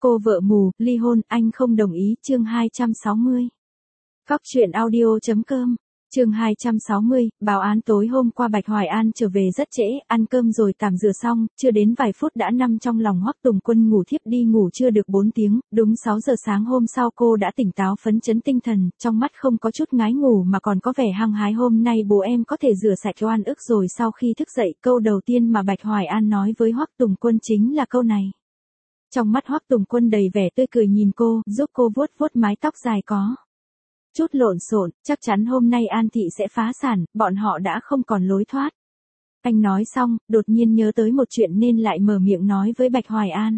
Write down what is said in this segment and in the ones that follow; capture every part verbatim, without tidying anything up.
Cô vợ mù, ly hôn, anh không đồng ý, chương hai trăm sáu mươi. Cóc truyện audio.com, chương hai trăm sáu mươi, báo án tối hôm qua Bạch Hoài An trở về rất trễ, ăn cơm rồi tắm rửa xong, chưa đến vài phút đã nằm trong lòng Hoắc Tùng Quân ngủ thiếp đi ngủ chưa được bốn tiếng, đúng sáu giờ sáng hôm sau cô đã tỉnh táo phấn chấn tinh thần, trong mắt không có chút ngái ngủ mà còn có vẻ hăng hái hôm nay bố em có thể rửa sạch oan ức rồi sau khi thức dậy, câu đầu tiên mà Bạch Hoài An nói với Hoắc Tùng Quân chính là câu này. Trong mắt Hoắc Tùng Quân đầy vẻ tươi cười nhìn cô, giúp cô vuốt vuốt mái tóc dài có chút lộn xộn, chắc chắn hôm nay An Thị sẽ phá sản, bọn họ đã không còn lối thoát. Anh nói xong, đột nhiên nhớ tới một chuyện nên lại mở miệng nói với Bạch Hoài An.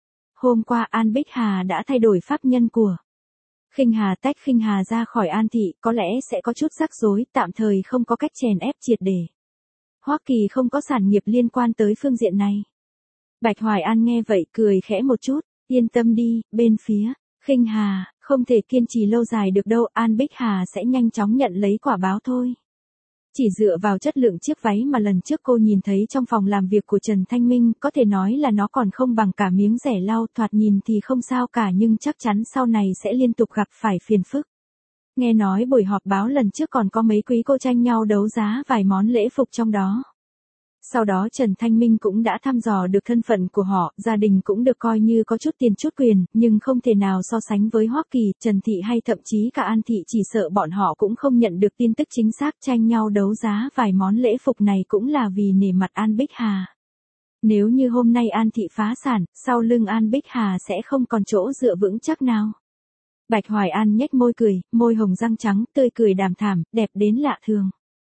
Hôm qua An Bích Hà đã thay đổi pháp nhân của Khinh Hà, tách Khinh Hà ra khỏi An Thị, có lẽ sẽ có chút rắc rối, tạm thời không có cách chèn ép triệt để. Hoắc Kỳ không có sản nghiệp liên quan tới phương diện này. Bạch Hoài An nghe vậy cười khẽ một chút, yên tâm đi, bên phía Khinh Hà, không thể kiên trì lâu dài được đâu, An Bích Hà sẽ nhanh chóng nhận lấy quả báo thôi. Chỉ dựa vào chất lượng chiếc váy mà lần trước cô nhìn thấy trong phòng làm việc của Trần Thanh Minh, có thể nói là nó còn không bằng cả miếng rẻ lau, thoạt nhìn thì không sao cả nhưng chắc chắn sau này sẽ liên tục gặp phải phiền phức. Nghe nói buổi họp báo lần trước còn có mấy quý cô tranh nhau đấu giá vài món lễ phục trong đó. Sau đó Trần Thanh Minh cũng đã thăm dò được thân phận của họ, gia đình cũng được coi như có chút tiền chút quyền, nhưng không thể nào so sánh với Hoắc Kỳ, Trần Thị hay thậm chí cả An Thị, chỉ sợ bọn họ cũng không nhận được tin tức chính xác, tranh nhau đấu giá vài món lễ phục này cũng là vì nể mặt An Bích Hà. Nếu như hôm nay An Thị phá sản, sau lưng An Bích Hà sẽ không còn chỗ dựa vững chắc nào. Bạch Hoài An nhếch môi cười, môi hồng răng trắng, tươi cười đàm thảm, đẹp đến lạ thường.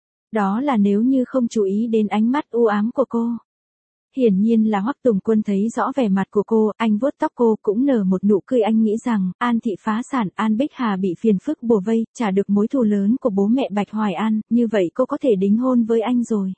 Đó là nếu như không chú ý đến ánh mắt u ám của cô. Hiển nhiên là Hoắc Tùng Quân thấy rõ vẻ mặt của cô, anh vuốt tóc cô cũng nở một nụ cười, anh nghĩ rằng, An Thị phá sản, An Bích Hà bị phiền phức bủa vây, trả được mối thù lớn của bố mẹ Bạch Hoài An, như vậy cô có thể đính hôn với anh rồi.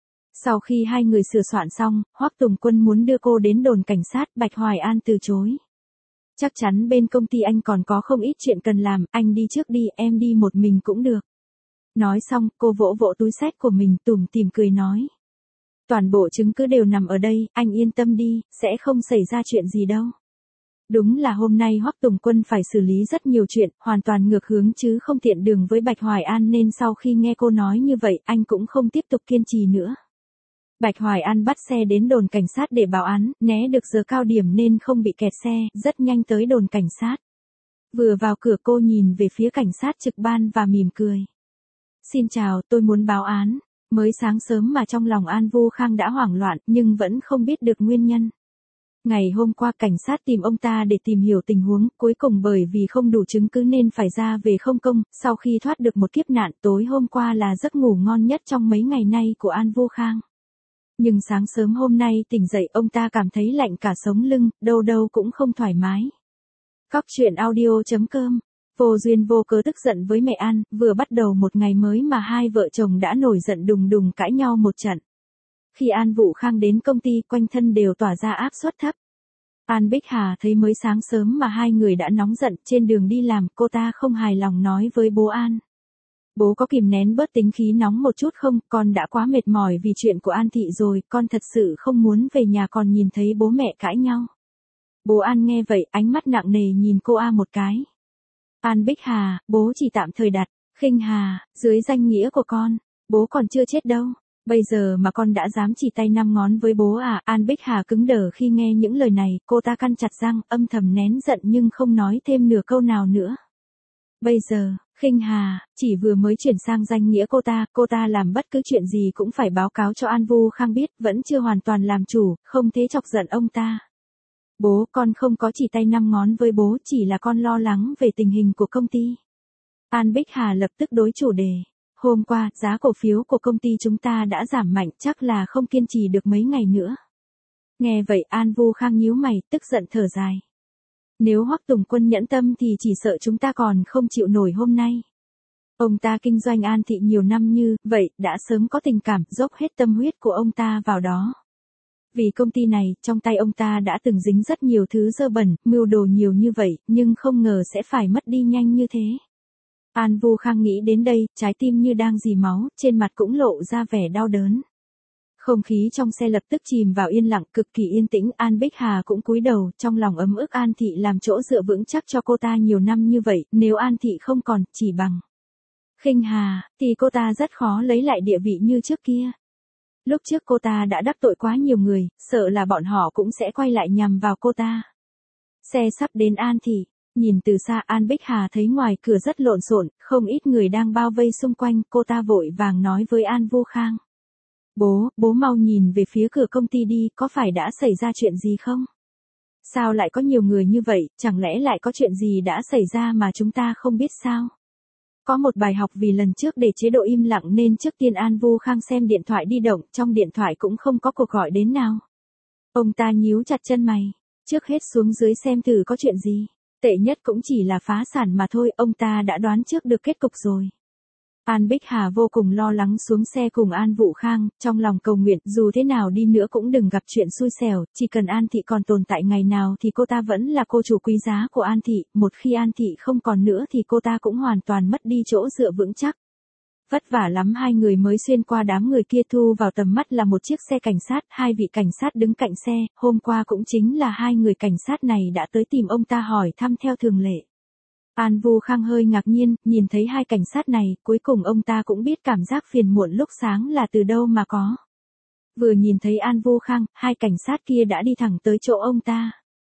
Sau khi hai người sửa soạn xong, Hoắc Tùng Quân muốn đưa cô đến đồn cảnh sát, Bạch Hoài An từ chối. Chắc chắn bên công ty anh còn có không ít chuyện cần làm, anh đi trước đi, em đi một mình cũng được. Nói xong, cô vỗ vỗ túi xách của mình, tủm tỉm cười nói. Toàn bộ chứng cứ đều nằm ở đây, anh yên tâm đi, sẽ không xảy ra chuyện gì đâu. Đúng là hôm nay Hoắc Tùng Quân phải xử lý rất nhiều chuyện, hoàn toàn ngược hướng chứ không tiện đường với Bạch Hoài An nên sau khi nghe cô nói như vậy, anh cũng không tiếp tục kiên trì nữa. Bạch Hoài An bắt xe đến đồn cảnh sát để báo án, né được giờ cao điểm nên không bị kẹt xe, rất nhanh tới đồn cảnh sát. Vừa vào cửa cô nhìn về phía cảnh sát trực ban và mỉm cười. Xin chào, tôi muốn báo án. Mới sáng sớm mà trong lòng An Vu Khang đã hoảng loạn nhưng vẫn không biết được nguyên nhân. Ngày hôm qua cảnh sát tìm ông ta để tìm hiểu tình huống, cuối cùng bởi vì không đủ chứng cứ nên phải ra về không công, sau khi thoát được một kiếp nạn tối hôm qua là giấc ngủ ngon nhất trong mấy ngày nay của An Vu Khang. Nhưng sáng sớm hôm nay tỉnh dậy ông ta cảm thấy lạnh cả sống lưng, đâu đâu cũng không thoải mái. Cóc truyện audio.com. Vô duyên vô cớ tức giận với mẹ An, vừa bắt đầu một ngày mới mà hai vợ chồng đã nổi giận đùng đùng cãi nhau một trận. Khi An Vũ Khang đến công ty quanh thân đều tỏa ra áp suất thấp. An Bích Hà thấy mới sáng sớm mà hai người đã nóng giận trên đường đi làm, cô ta không hài lòng nói với bố An. Bố có kìm nén bớt tính khí nóng một chút không, con đã quá mệt mỏi vì chuyện của An Thị rồi, con thật sự không muốn về nhà còn nhìn thấy bố mẹ cãi nhau. Bố An nghe vậy, ánh mắt nặng nề nhìn cô A một cái. An Bích Hà, bố chỉ tạm thời đặt Khinh Hà dưới danh nghĩa của con, bố còn chưa chết đâu, bây giờ mà con đã dám chỉ tay năm ngón với bố à? An Bích Hà cứng đờ khi nghe những lời này, cô ta căn chặt răng, âm thầm nén giận nhưng không nói thêm nửa câu nào nữa. Bây giờ, Khinh Hà chỉ vừa mới chuyển sang danh nghĩa cô ta, cô ta làm bất cứ chuyện gì cũng phải báo cáo cho An Vu Khang biết, vẫn chưa hoàn toàn làm chủ, không thế chọc giận ông ta. Bố, con không có chỉ tay năm ngón với bố, chỉ là con lo lắng về tình hình của công ty. An Bích Hà lập tức đối chủ đề. Hôm qua, giá cổ phiếu của công ty chúng ta đã giảm mạnh, chắc là không kiên trì được mấy ngày nữa. Nghe vậy An Vu Khang nhíu mày, tức giận thở dài. Nếu Hoắc Tùng Quân nhẫn tâm thì chỉ sợ chúng ta còn không chịu nổi hôm nay. Ông ta kinh doanh An Thị nhiều năm như vậy, đã sớm có tình cảm, dốc hết tâm huyết của ông ta vào đó. Vì công ty này, trong tay ông ta đã từng dính rất nhiều thứ dơ bẩn, mưu đồ nhiều như vậy, nhưng không ngờ sẽ phải mất đi nhanh như thế. An Vu Khang nghĩ đến đây, trái tim như đang rỉ máu, trên mặt cũng lộ ra vẻ đau đớn. Không khí trong xe lập tức chìm vào yên lặng, cực kỳ yên tĩnh. An Bích Hà cũng cúi đầu, trong lòng ấm ức An Thị làm chỗ dựa vững chắc cho cô ta nhiều năm như vậy, nếu An Thị không còn, chỉ bằng Khinh Hà, thì cô ta rất khó lấy lại địa vị như trước kia. Lúc trước cô ta đã đắc tội quá nhiều người, sợ là bọn họ cũng sẽ quay lại nhằm vào cô ta. Xe sắp đến An Thị, nhìn từ xa An Bích Hà thấy ngoài cửa rất lộn xộn, không ít người đang bao vây xung quanh, cô ta vội vàng nói với An Vô Khang. Bố, bố mau nhìn về phía cửa công ty đi, có phải đã xảy ra chuyện gì không? Sao lại có nhiều người như vậy, chẳng lẽ lại có chuyện gì đã xảy ra mà chúng ta không biết sao? Có một bài học vì lần trước để chế độ im lặng nên trước tiên An Vô Khang xem điện thoại di động, trong điện thoại cũng không có cuộc gọi đến nào. Ông ta nhíu chặt chân mày, trước hết xuống dưới xem thử có chuyện gì. Tệ nhất cũng chỉ là phá sản mà thôi, ông ta đã đoán trước được kết cục rồi. An Bích Hà vô cùng lo lắng xuống xe cùng An Vũ Khang, trong lòng cầu nguyện dù thế nào đi nữa cũng đừng gặp chuyện xui xẻo, chỉ cần An Thị còn tồn tại ngày nào thì cô ta vẫn là cô chủ quý giá của An Thị, một khi An Thị không còn nữa thì cô ta cũng hoàn toàn mất đi chỗ dựa vững chắc. Vất vả lắm hai người mới xuyên qua đám người kia, thu vào tầm mắt là một chiếc xe cảnh sát, hai vị cảnh sát đứng cạnh xe, hôm qua cũng chính là hai người cảnh sát này đã tới tìm ông ta hỏi thăm theo thường lệ. An Vu Khang hơi ngạc nhiên, nhìn thấy hai cảnh sát này, cuối cùng ông ta cũng biết cảm giác phiền muộn lúc sáng là từ đâu mà có. Vừa nhìn thấy An Vu Khang, hai cảnh sát kia đã đi thẳng tới chỗ ông ta.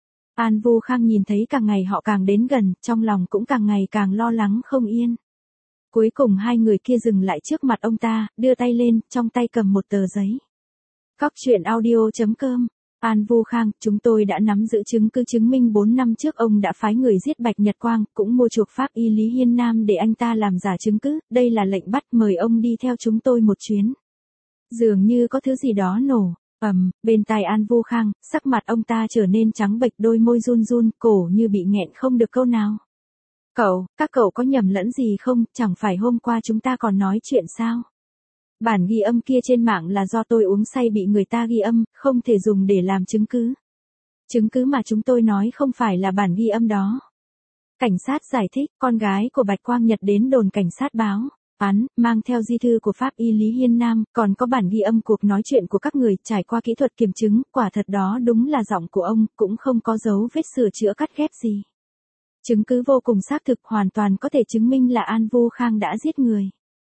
An Vu Khang nhìn thấy càng ngày họ càng đến gần, trong lòng cũng càng ngày càng lo lắng không yên. Cuối cùng hai người kia dừng lại trước mặt ông ta, đưa tay lên, trong tay cầm một tờ giấy. Cóc truyện audio chấm com. An Vu Khang, chúng tôi đã nắm giữ chứng cứ chứng minh bốn năm trước ông đã phái người giết Bạch Nhật Quang, cũng mua chuộc pháp y Lý Hiên Nam để anh ta làm giả chứng cứ, đây là lệnh bắt, mời ông đi theo chúng tôi một chuyến. Dường như có thứ gì đó nổ, ầm, bên tai An Vu Khang, sắc mặt ông ta trở nên trắng bệch, đôi môi run run, cổ như bị nghẹn không được câu nào. Cậu, các cậu có nhầm lẫn gì không, chẳng phải hôm qua chúng ta còn nói chuyện sao? Bản ghi âm kia trên mạng là do tôi uống say bị người ta ghi âm, không thể dùng để làm chứng cứ. Chứng cứ mà chúng tôi nói không phải là bản ghi âm đó. Cảnh sát giải thích, con gái của Bạch Quang Nhật đến đồn cảnh sát báo án, mang theo di thư của pháp y Lý Hiên Nam, còn có bản ghi âm cuộc nói chuyện của các người, trải qua kỹ thuật kiểm chứng, quả thật đó đúng là giọng của ông, cũng không có dấu vết sửa chữa cắt ghép gì. Chứng cứ vô cùng xác thực, hoàn toàn có thể chứng minh là An Vu Khang đã giết người.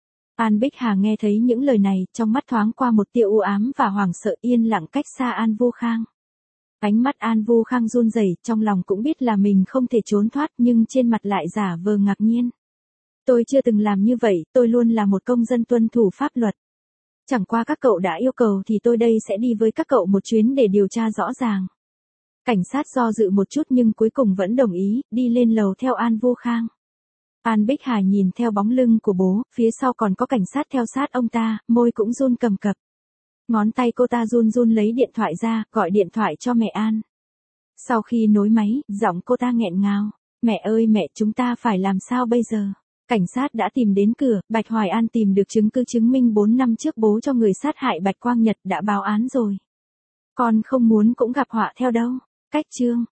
An Bích Hà nghe thấy những lời này, trong mắt thoáng qua một tia u ám và hoảng sợ, yên lặng cách xa An Vu Khang. Ánh mắt An Vu Khang run rẩy, trong lòng cũng biết là mình không thể trốn thoát, nhưng trên mặt lại giả vờ ngạc nhiên. Tôi chưa từng làm như vậy, tôi luôn là một công dân tuân thủ pháp luật. Chẳng qua các cậu đã yêu cầu thì tôi đây sẽ đi với các cậu một chuyến để điều tra rõ ràng. Cảnh sát do dự một chút nhưng cuối cùng vẫn đồng ý, đi lên lầu theo An Vu Khang. An Bích Hà nhìn theo bóng lưng của bố, phía sau còn có cảnh sát theo sát ông ta, môi cũng run cầm cập. Ngón tay cô ta run run lấy điện thoại ra, gọi điện thoại cho mẹ An. Sau khi nối máy, giọng cô ta nghẹn ngào. Mẹ ơi mẹ, chúng ta phải làm sao bây giờ? Cảnh sát đã tìm đến cửa, Bạch Hoài An tìm được chứng cứ chứng minh bốn năm trước bố cho người sát hại Bạch Quang Nhật đã báo án rồi. Con không muốn cũng gặp họa theo đâu. Cách chương.